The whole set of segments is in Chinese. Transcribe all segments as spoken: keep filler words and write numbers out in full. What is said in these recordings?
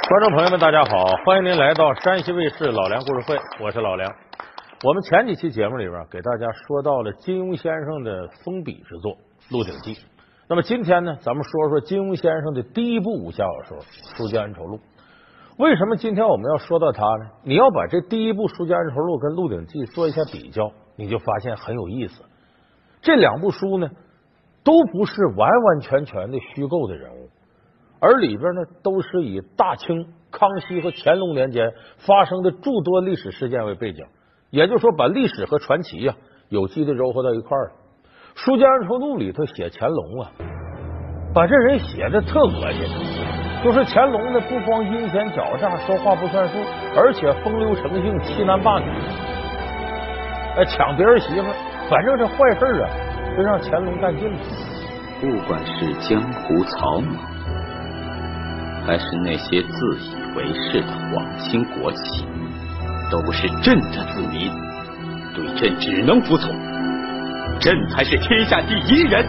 观众朋友们，大家好，欢迎您来到山西卫视老梁故事会，我是老梁。我们前几期节目里边给大家说到了金庸先生的封笔之作《鹿鼎记》，那么今天呢，咱们说说金庸先生的第一部武侠小说《书剑恩仇录》。为什么今天我们要说到它呢？你要把这第一部《书剑恩仇录》跟《鹿鼎记》做一下比较，你就发现很有意思。这两部书呢，都不是完完全全的虚构的人物，而里边呢都是以大清、康熙和乾隆年间发生的诸多历史事件为背景，也就是说把历史和传奇呀、啊、有机的糅合到一块儿了。《书剑恩仇录》里头写乾隆啊，把这人写的特恶心，就是乾隆呢不光阴险狡诈、说话不算数，而且风流成性、欺男霸女，哎，抢别人媳妇，反正这坏事啊，就让乾隆干尽了。 不管是江湖草莽，还是那些自以为是的皇亲国戚，都是朕的子民，对朕只能服从，朕才是天下第一人。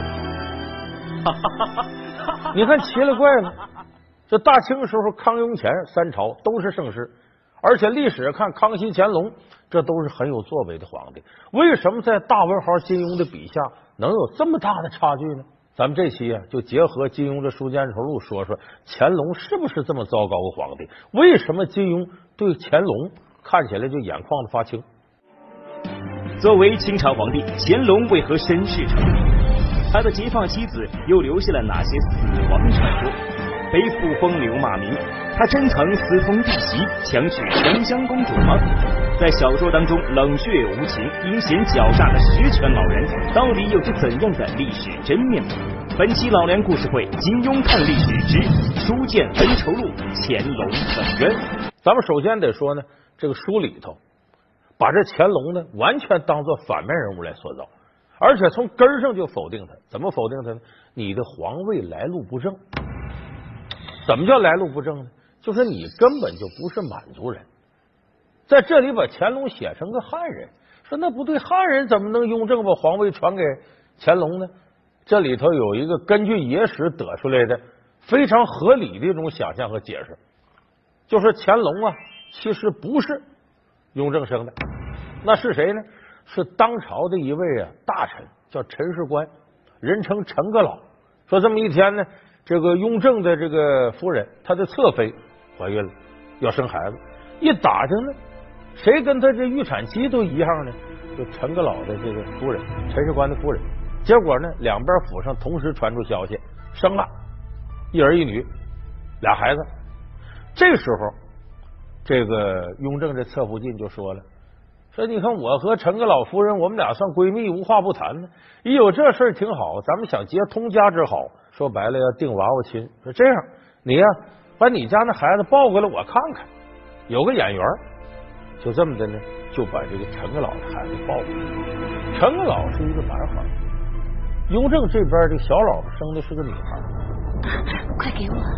你看奇了怪了，这大清时候康雍乾三朝都是盛世，而且历史看康熙、乾隆这都是很有作为的皇帝，为什么在大文豪金庸的笔下能有这么大的差距呢？咱们这期啊，就结合金庸的《书剑恩仇录》说说乾隆是不是这么糟糕的皇帝？为什么金庸对乾隆看起来就眼眶子发青？ 作为清朝皇帝，乾隆为何身世成谜？他的结放妻子又留下了哪些死亡传说？背负风流骂名，他真曾私通弟媳，强娶沉香公主吗？在小说当中冷血无情、阴险狡诈的十全老人，到底有着怎样的历史真面目？本期老梁故事会，金庸看历史之《书剑恩仇录》，乾隆本源。 咱们首先得说呢，这个书里头把这乾隆呢完全当做反面人物来塑造，而且从根儿上就否定他。怎么否定他呢？你的皇位来路不正。怎么叫来路不正呢？就是你根本就不是满族人。在这里把乾隆写成个汉人，说那不对，汉人怎么能雍正把皇位传给乾隆呢？这里头有一个根据野史得出来的非常合理的一种想象和解释，就是乾隆啊其实不是雍正生的，那是谁呢？是当朝的一位啊大臣，叫陈世官，人称陈阁老。说这么一天呢，这个雍正的这个夫人，他的侧妃怀孕了，要生孩子，一打听呢，谁跟他这预产期都一样呢？就陈阁老的这个夫人，陈世官的夫人。结果呢，两边府上同时传出消息，生了一儿一女，俩孩子。这时候，这个雍正这侧福晋就说了，说你看我和陈阁老夫人，我们俩算闺蜜，无话不谈呢。一有这事儿挺好，咱们想结通家之好，说白了要定娃娃亲。说这样，你呀、啊、把你家那孩子抱过来，我看看，有个眼缘。就这么的呢，就把这个陈阁老的孩子抱过来。陈阁老是一个男孩，雍正这边这小老婆生的是个女孩。 啊、快给我！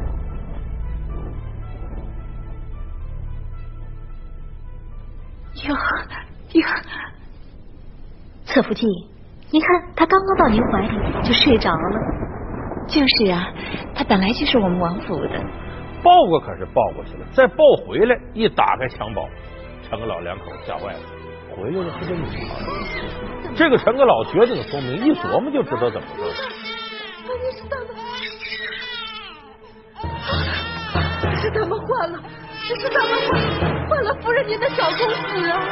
哟哟，侧福晋，您看他刚刚到您怀里就睡着了。就是啊，他本来就是我们王府的。 抱过可是抱过去了，再抱回来，一打开襁褓，陈阁老两口吓坏了，回来的是个女孩。这个陈阁老绝顶聪明，一琢磨就知道怎么回事。 这是他们，这是他们换了，这是他们换换了夫人您的小公子啊！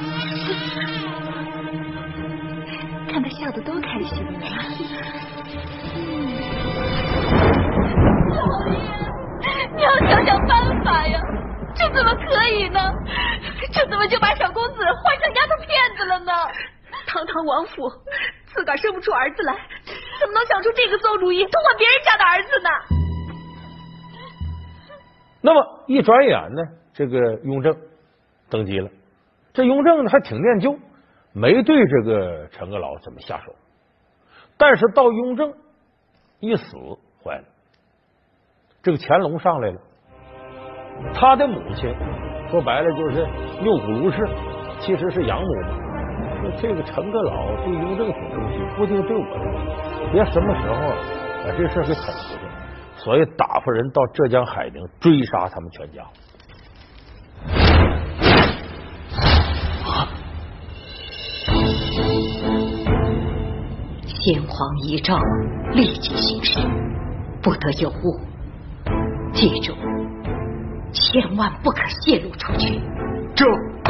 看他笑得多开心啊！老爷，你要想想办法呀！这怎么可以呢？这怎么就把小公子换成丫头片子了呢？堂堂王府，自个儿生不出儿子来，怎么能想出这个馊主意，偷换别人家的儿子呢？ 那么一转眼呢，这个雍正登基了。这雍正呢还挺念旧，没对这个陈阁老怎么下手。但是到雍正一死，坏了，这个乾隆上来了，他的母亲说白了就是右虎卢氏，其实是养母嘛。说这个陈阁老对雍正挺生气，不一定对我生气，别什么时候把这事给捅出去。 所以打发人到浙江海宁追杀他们全家。 先皇遗诏，立即行事，不得有误。记住，千万不可泄露出去。 这。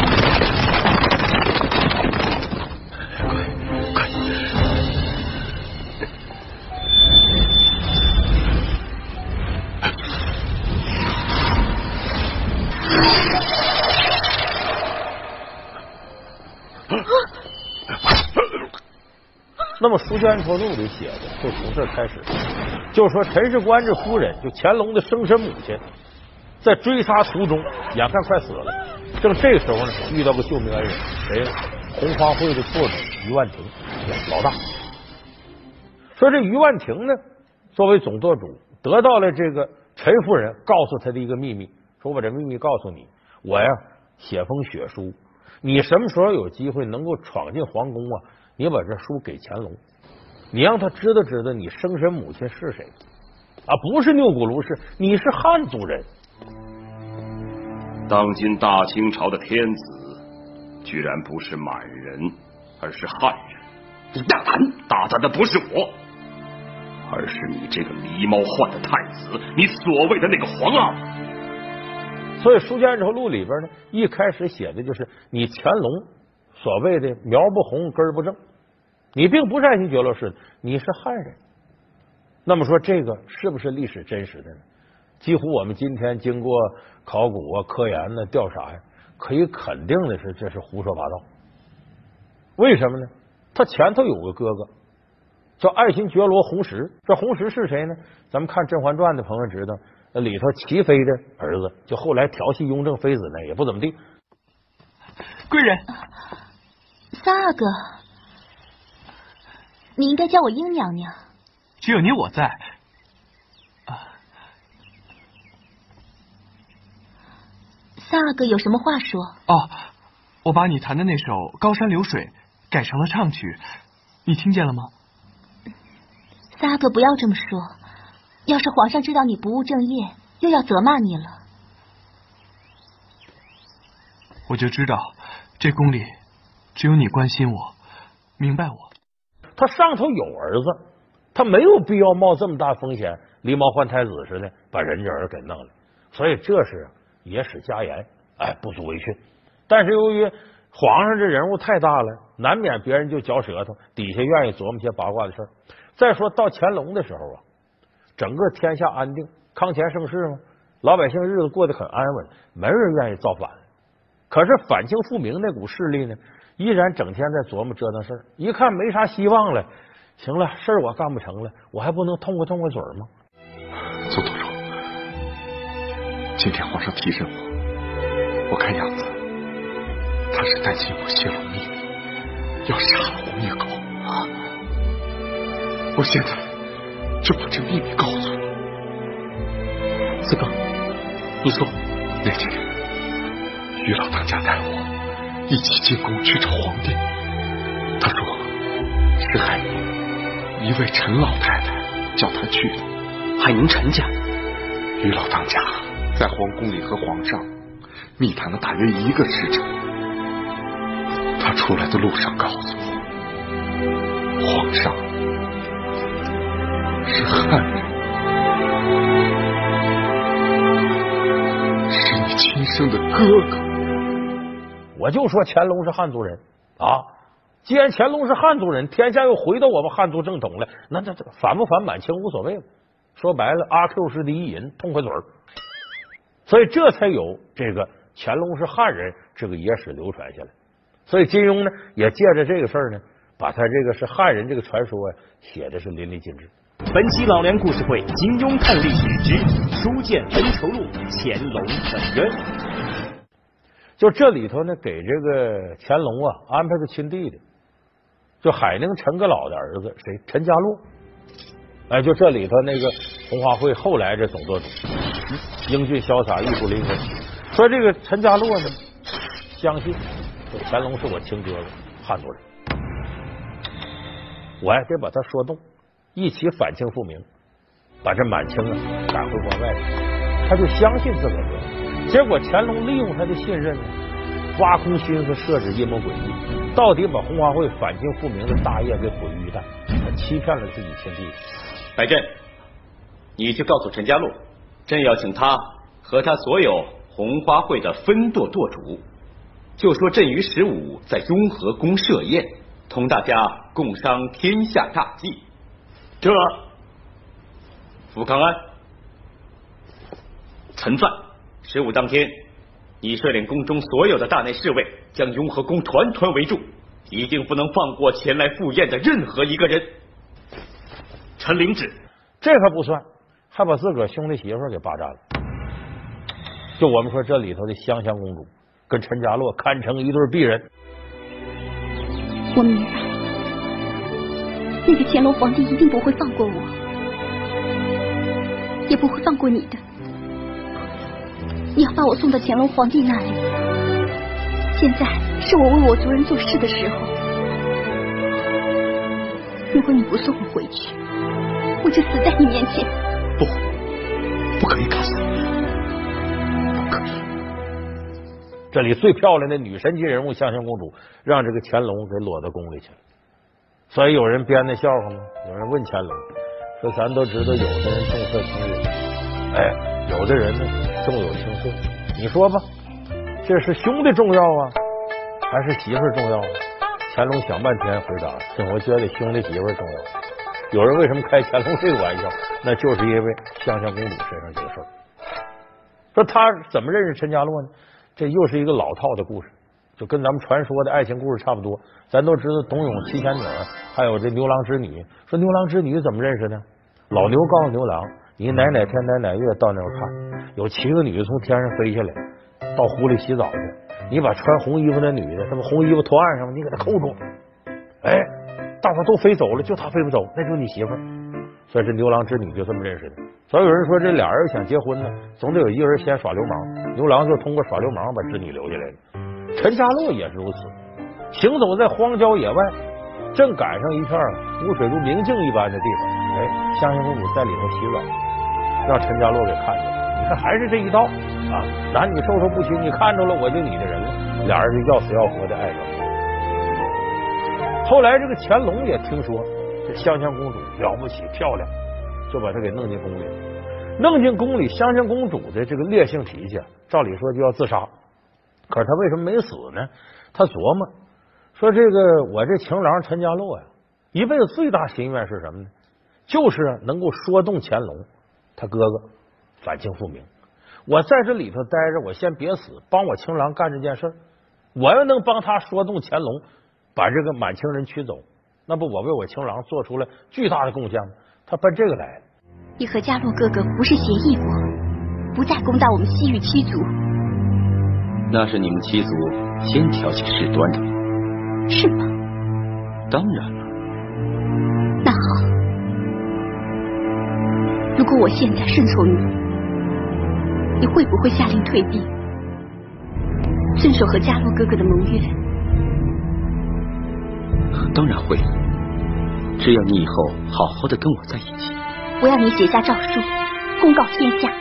那么《书剑恩仇录》里写的就从这开始，就说陈世官这夫人，就乾隆的生身母亲，在追杀途中，眼看快死了，正这时候呢，遇到个救命恩人，谁呢？红花会的舵主于万庭，老大。说这于万庭呢，作为总舵主，得到了这个陈夫人告诉他的一个秘密，说我把这秘密告诉你，我呀写封血书，你什么时候有机会能够闯进皇宫啊？你把这书给乾隆，你让他知道知道你生身母亲是谁啊？不是钮钴禄氏，你是汉族人。 当今大清朝的天子，居然不是满人，而是汉人。你大胆！大胆的不是我，而是你这个狸猫换的太子，你所谓的那个皇阿。 所以《书剑恩仇录》里边呢，一开始写的就是你乾隆所谓的苗不红根不正，你并不是爱新觉罗氏的，你是汉人。那么说这个是不是历史真实的呢？几乎我们今天经过考古啊、科研呢、调查呀，可以肯定的是这是胡说八道。为什么呢？他前头有个哥哥叫爱新觉罗弘时，这弘时是谁呢？咱们看《甄嬛传》的朋友知道，那里头齐妃的儿子，就后来调戏雍正妃子呢，也不怎么地。 贵人， 三阿哥，你应该叫我英娘娘。 只有你我在。 三阿哥有什么话说？ 哦，我把你弹的那首《高山流水》改成了唱曲，你听见了吗？ 三阿哥不要这么说，要是皇上知道你不务正业，又要责骂你了。 我就知道这宫里只有你关心我，明白我。 他上头有儿子，他没有必要冒这么大风险，狸猫换太子似的把人家儿给弄了，所以这是野史家言，哎，不足为训。但是由于皇上这人物太大了，难免别人就嚼舌头，底下愿意琢磨些八卦的事儿。再说到乾隆的时候啊，整个天下安定，康乾盛世嘛，老百姓日子过得很安稳，没人愿意造反。可是反清复明那股势力呢，依然整天在琢磨折腾事儿，一看没啥希望了，行了，事儿我干不成了，我还不能痛快痛快嘴吗？ 总舵主，今天皇上提审我，我看样子他是担心我泄露秘密，要杀了我灭口。我现在就把这秘密告诉你。 四哥，你说那天于老当家带我一起进宫去找皇帝，他说是海宁一位陈老太太叫他去的。 海宁陈家？ 于老当家在皇宫里和皇上密谈了大约一个时辰，他出来的路上告诉我，皇上是汉人，是你亲生的哥哥。 我就说乾隆是汉族人啊！既然乾隆是汉族人，天下又回到我们汉族正统了，那这这反不反满清无所谓了。说白了，阿 Q 式的一淫，痛快嘴儿，所以这才有这个乾隆是汉人这个野史流传下来。所以金庸呢，也借着这个事儿呢，把他这个是汉人这个传说啊，写的是淋漓尽致。 本期老梁故事会金庸看历史之书剑恩仇录乾隆本源。 就这里头呢，给这个乾隆啊安排个亲弟弟，就海宁陈阁老的儿子谁陈家洛。哎，就这里头那个红花会后来这总舵主，英俊潇洒，玉树临风。说这个陈家洛呢，相信这乾隆是我亲哥哥，汉族人，我还得把他说动，一起反清复明。 把这满清啊赶回关外，他就相信自个儿对。结果乾隆利用他的信任呢，挖空心思设置阴谋诡计，到底把红花会反清复明的大业给毁于一旦，他欺骗了自己亲弟弟。 白振，你去告诉陈家洛，朕要请他和他所有红花会的分舵舵主，就说朕于十五在雍和宫设宴，同大家共商天下大计。这福康安，臣在。十五当天，你率领宫中所有的大内侍卫，将雍和宫团团围住，一定不能放过前来赴宴的任何一个人。臣领旨。 这可不算，还把自个儿兄弟媳妇给霸占了。就我们说这里头的香香公主跟陈家洛堪称一对璧人。 我明白，那个乾隆皇帝一定不会放过我，也不会放过你的。你要把我送到乾隆皇帝那里，现在是我为我族人做事的时候。如果你不送我回去，我就死在你面前。 不，不可以砍死，不可以。 这里最漂亮的女神级人物香香公主，让这个乾隆给落到宫里去了。所以有人编的笑话吗？有人问乾隆说：“咱都知道，有的人重色轻友，哎，有的人呢重友轻色。你说吧，这是兄弟重要啊，还是媳妇儿重要啊？”乾隆想半天回答：“我觉得兄弟媳妇儿重要。”有人为什么开乾隆这个玩笑？那就是因为香香公主身上有事儿。说他怎么认识陈家洛呢？这又是一个老套的故事，就跟咱们传说的爱情故事差不多。咱都知道董永七仙女，还有这牛郎织女。说牛郎织女怎么认识呢？老牛告诉牛郎，你哪哪天哪哪月到那儿看，有七个女的从天上飞下来，到湖里洗澡去。你把穿红衣服的女的，什么红衣服头岸上，你给她扣住。哎，大伙都飞走了，就她飞不走，那就是你媳妇儿。所以这牛郎织女就这么认识的。所以有人说这俩人想结婚呢，总得有一个人先耍流氓，牛郎就通过耍流氓把织女留下来了。陈家洛也是如此，行走在荒郊野外，正赶上一片湖水如明镜一般的地方，哎，香香公主在里头洗澡，让陈家洛给看见了。你看还是这一道啊，男女授受不亲，你看着了我就你的人了，俩人就要死要活的爱上了。后来这个乾隆也听说这香香公主了不起漂亮，就把她给弄进宫里。弄进宫里，香香公主的这个烈性脾气，照理说就要自杀，可是她为什么没死呢？她琢磨说，这个我这情郎陈家洛呀，一辈子最大心愿是什么呢？就是能够说动乾隆他哥哥反清复明。我在这里头待着，我先别死，帮我情郎干这件事儿。我要能帮他说动乾隆，把这个满清人驱走，那不我为我情郎做出了巨大的贡献吗？他奔这个来了。 你和家洛哥哥不是协议过，不再攻打我们西域七族？ 那是你们七族先挑起事端的。 是吗？ 当然了。 那好，如果我现在顺从你，你会不会下令退兵，遵守和家洛哥哥的盟约？ 当然会，只要你以后好好的跟我在一起。 我要你写下诏书，公告天下。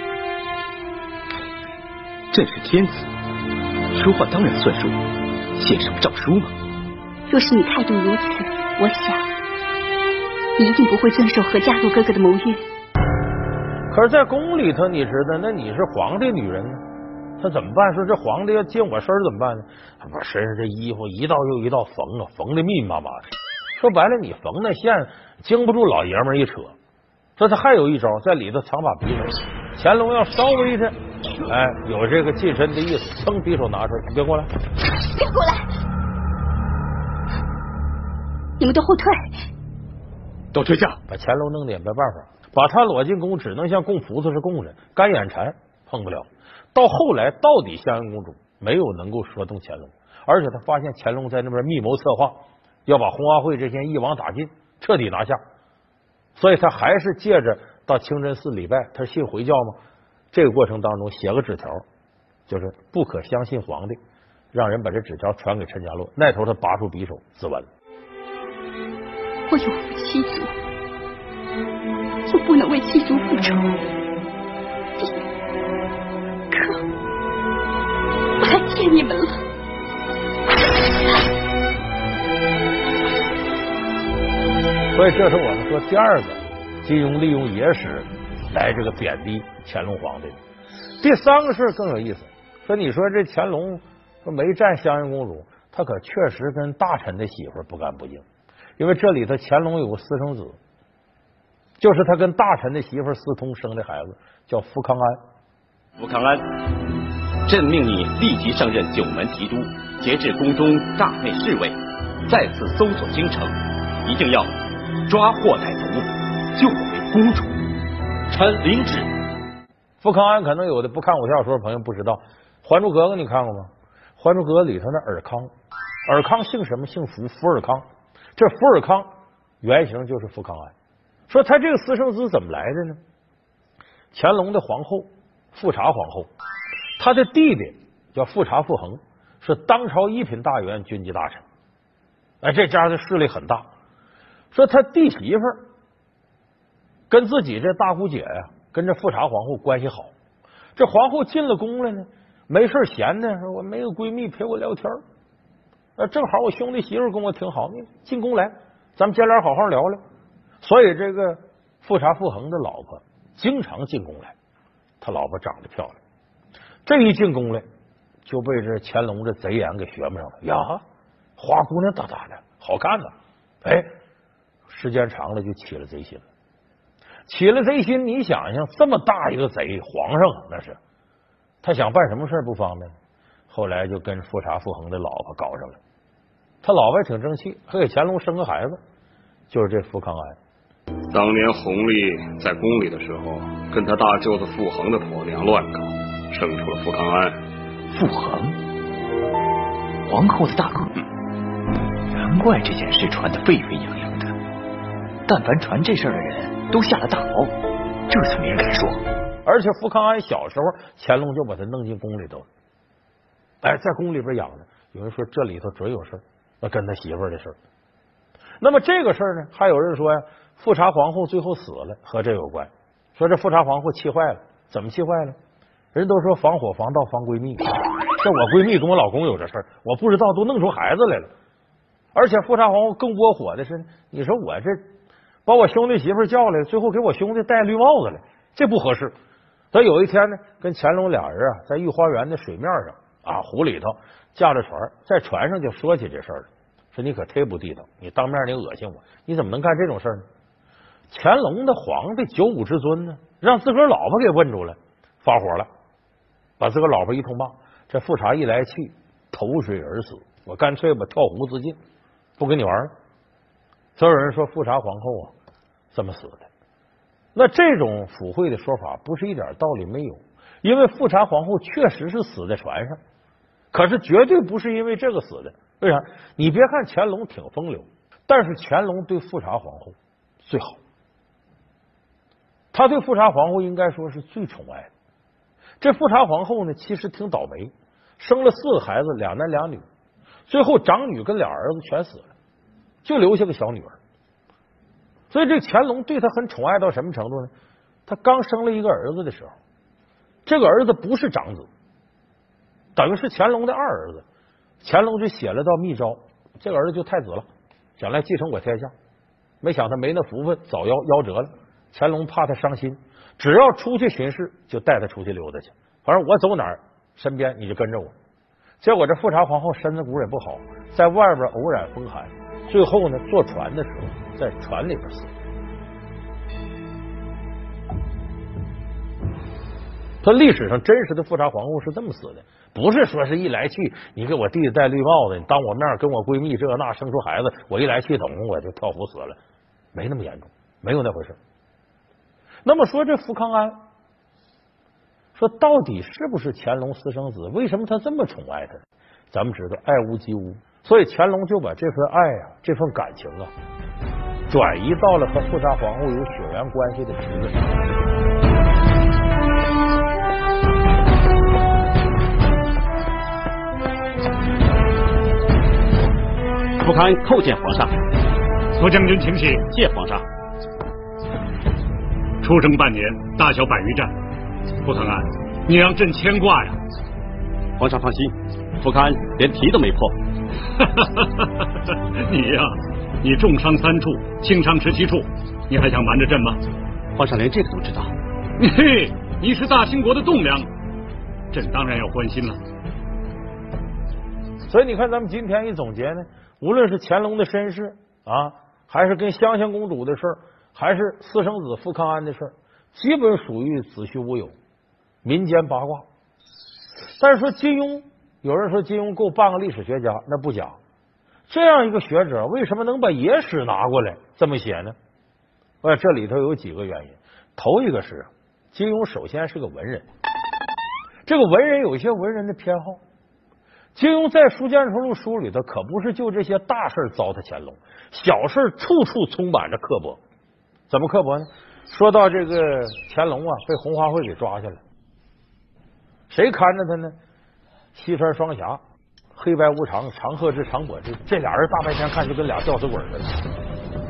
朕是天子，说话当然算数，写什么诏书嘛？ 若是你态度如此，我想你一定不会遵守和家洛哥哥的盟约。 可是，在宫里头，你知道，那你是皇帝女人呢，他怎么办？说这皇帝要近我身怎么办呢？他把身上这衣服一道又一道缝啊，缝的密密麻麻的。说白了，你缝那线经不住老爷们一扯。说他还有一招，在里头藏把匕首。乾隆要稍微的哎有这个近身的意思，噌匕首拿出来，你别过来， 别过来！你们都后退， 都退下！ 把乾隆弄得也没办法，把他裸进宫，只能像供菩萨是供人，干眼馋碰不了。到后来，到底香香公主没有能够说动乾隆，而且他发现乾隆在那边密谋策划，要把红花会这些一网打尽，彻底拿下。所以他还是借着到清真寺礼拜，他信回教吗？这个过程当中写个纸条，就是不可相信皇帝，让人把这纸条传给陈家洛。那头他拔出匕首自刎了。 我有夫妻族， 就不能为妻主复仇？可我来见你们了。 所以这是我们说第二个金庸利用野史来这个贬低乾隆皇帝。第三个事更有意思，说你说这乾隆没占襄阳公主，他可确实跟大臣的媳妇不干不净，因为这里头乾隆有个私生子，就是他跟大臣的媳妇私通生的孩子，叫福康安。 福康安，朕命你立即上任九门提督，节制宫中大内侍卫，再次搜索京城，一定要抓获歹徒，救回公主。臣领旨。 福康安可能有的不看武侠小说的朋友不知道，《还珠格格》你看过吗？《还珠格格》里头那尔康，尔康姓什么？姓福，福尔康。这福尔康原型就是福康安。说他这个私生子怎么来的呢？乾隆的皇后富察皇后，他的弟弟叫富察傅恒，是当朝一品大员、军机大臣。哎，这家的势力很大。说他弟媳妇跟自己这大姑姐呀、啊，跟这富察皇后关系好。这皇后进了宫来呢，没事闲的，说我没个闺蜜陪我聊天，呃，正好我兄弟媳妇跟我挺好，你进宫来，咱们姐俩好好聊聊。所以这个富察傅恒的老婆经常进宫来，他老婆长得漂亮，这一进宫来就被这乾隆这贼眼给学不上了呀，花姑娘大大的，好看呐！哎，时间长了就起了贼心了。起了贼心，你想想，这么大一个贼，皇上那是，他想办什么事不方便。后来就跟富察傅恒的老婆搞上了，他老婆也挺争气，还给乾隆生个孩子，就是这福康安。 当年弘历在宫里的时候，跟他大舅子傅恒的婆娘乱搞，生出了福康安。 傅恒，皇后的大哥，难怪这件事传得沸沸扬扬的。但凡传这事儿的人都下了大牢，这才没人敢说。 而且福康安小时候，乾隆就把他弄进宫里头，哎，在宫里边养着。有人说这里头准有事，那跟他媳妇儿的事。那么这个事儿呢，还有人说呀，富察皇后最后死了，和这有关。说这富察皇后气坏了，怎么气坏了？人都说防火防盗防闺蜜，这我闺蜜跟我老公有这事儿，我不知道都弄出孩子来了。而且富察皇后更窝火的是，你说我这把我兄弟媳妇叫来，最后给我兄弟戴绿帽子了，这不合适。所以有一天呢，跟乾隆俩人啊，在御花园的水面上啊，湖里头驾着船，在船上就说起这事儿了，说你可忒不地道，你当面你恶心我，你怎么能干这种事儿呢？乾隆的皇帝九五之尊呢，让自个儿老婆给问住了，发火了，把自个儿老婆一通骂。这富察一来气，投水而死，我干脆吧跳湖自尽，不跟你玩了。所有人说富察皇后啊这么死的，那这种腐秽的说法不是一点道理没有，因为富察皇后确实是死在船上，可是绝对不是因为这个死的。为啥？你别看乾隆挺风流，但是乾隆对富察皇后最好，他对富察皇后应该说是最宠爱的。这富察皇后呢，其实挺倒霉，生了四个孩子，两男两女，最后长女跟俩儿子全死了，就留下个小女儿。所以这乾隆对他很宠爱到什么程度呢？他刚生了一个儿子的时候，这个儿子不是长子，等于是乾隆的二儿子。乾隆就写了道密诏，这个儿子就太子了，将来继承我天下。没想他没那福分，早夭夭折了。乾隆怕他伤心，只要出去巡视，就带他出去溜达去。反正我走哪儿，身边你就跟着我。结果这富察皇后身子骨也不好，在外边偶染风寒，最后呢，坐船的时候在船里边死。他历史上真实的富察皇后是这么死的，不是说是一来气，你给我弟弟戴绿帽子，你当我面跟我闺蜜这那生出孩子，我一来气统我就跳湖死了，没那么严重，没有那回事。那么说这福康安，说到底是不是乾隆私生子？为什么他这么宠爱他？咱们知道爱屋及乌，所以乾隆就把这份爱啊，这份感情啊，转移到了和富察皇后有血缘关系的侄子上。 福康安叩见皇上。 苏将军请起。 谢皇上。 出征半年，大小百余战，傅康安，你让朕牵挂呀！ 皇上放心，傅康安连题都没破。 你呀、啊，你重伤三处，轻伤十七处，你还想瞒着朕吗？ 皇上连这个都知道。 嘿，你是大清国的栋梁，朕当然要关心了。 所以你看，咱们今天一总结呢，无论是乾隆的身世啊，还是跟香香公主的事儿，还是私生子傅康安的事儿，基本属于子虚乌有、民间八卦。但是说金庸，有人说金庸够半个历史学家，那不假。这样一个学者，为什么能把野史拿过来这么写呢？呃，这里头有几个原因。头一个是金庸首先是个文人，这个文人有一些文人的偏好。金庸在《书剑恩仇录》书里头可不是就这些大事糟蹋乾隆，小事处处充满着刻薄。怎么刻薄呢？说到这个乾隆啊，被红花会给抓下来，谁看着他呢？西川双侠、黑白无常、长鹤之、长跛之，这俩人大白天看就跟俩吊死鬼似的。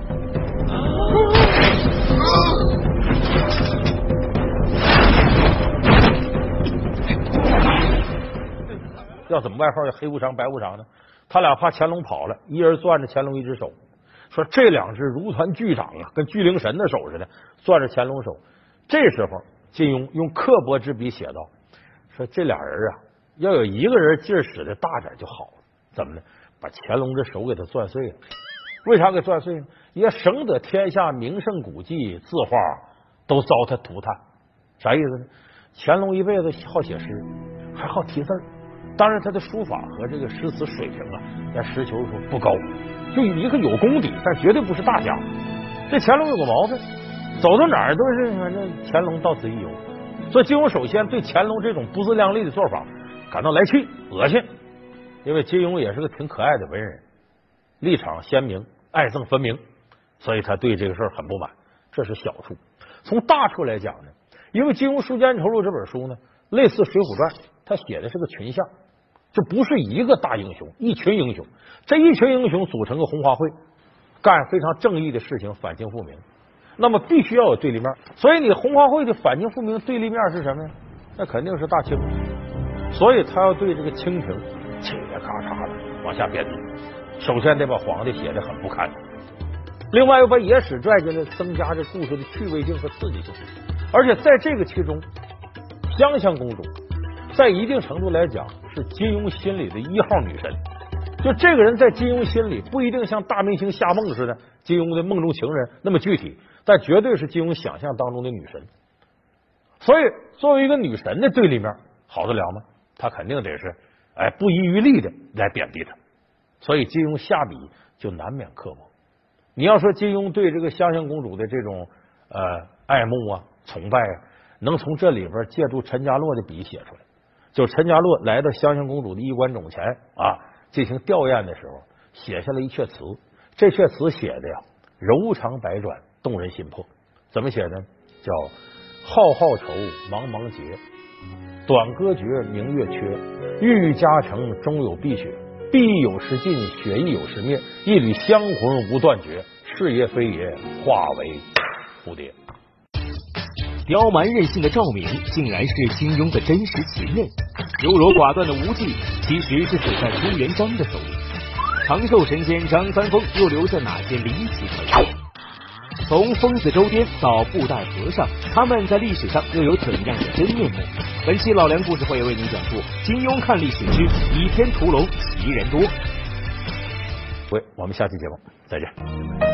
要怎么外号叫黑无常白无常呢？他俩怕乾隆跑了，一人攥着乾隆一只手，说这两只如团巨掌啊，跟巨灵神的手似的，攥着乾隆手。这时候金庸用刻薄之笔写道，说这俩人啊，要有一个人劲儿使的大点就好了。怎么呢？把乾隆这手给他攥碎了。为啥给攥碎呢？也省得天下名胜古迹字画都糟蹋涂炭。啥意思呢？乾隆一辈子好写诗，还好题字儿。当然，他的书法和这个诗词水平啊，在实球说不高，就一个有功底，但绝对不是大家。这乾隆有个毛病，走到哪儿都是反正乾隆到此一游。所以金庸首先对乾隆这种不自量力的做法感到来气、恶心，因为金庸也是个挺可爱的文人，立场鲜明，爱憎分明，所以他对这个事儿很不满。这是小处。从大处来讲呢，因为金庸《书剑恩仇录》这本书呢，类似《水浒传》，他写的是个群像。这不是一个大英雄，一群英雄，这一群英雄组成个红花会，干非常正义的事情，反清复明。那么必须要有对立面，所以你红花会的反清复明对立面是什么呀？那肯定是大清。所以他要对这个清廷嘁哩咔嚓的往下贬低。首先得把皇帝写得很不堪，另外又把野史拽进来，增加这故事的趣味性和刺激性。而且在这个其中，香香公主在一定程度来讲是金庸心里的一号女神，就这个人在金庸心里不一定像大明星夏梦似的金庸的梦中情人那么具体，但绝对是金庸想象当中的女神。所以作为一个女神的对立面，好得了吗？他肯定得是哎不遗余力的来贬低他，所以金庸下笔就难免刻薄。你要说金庸对这个香香公主的这种呃爱慕啊、崇拜啊，能从这里边借助陈家洛的笔写出来。就是陈家洛来到香香公主的衣冠冢前啊，进行吊唁的时候，写下了一阙词。这阙词写的呀，柔肠百转，动人心魄。怎么写的？叫浩浩愁，茫茫结，短歌绝，明月缺。郁郁嘉诚，终有碧血。碧亦有时尽，血亦有时灭。一缕香魂无断绝，是也非也，化为蝴蝶。 刁蛮任性的赵敏竟然是金庸的真实情人，优柔寡断的无忌其实是死在朱元璋的手里。长寿神仙张三丰又留下哪些离奇传说？从疯子周颠到布袋和尚，他们在历史上又有怎样的真面目？本期老梁故事会为您讲述金庸看历史之倚天屠龙奇人多。 喂，我们下期节目再见。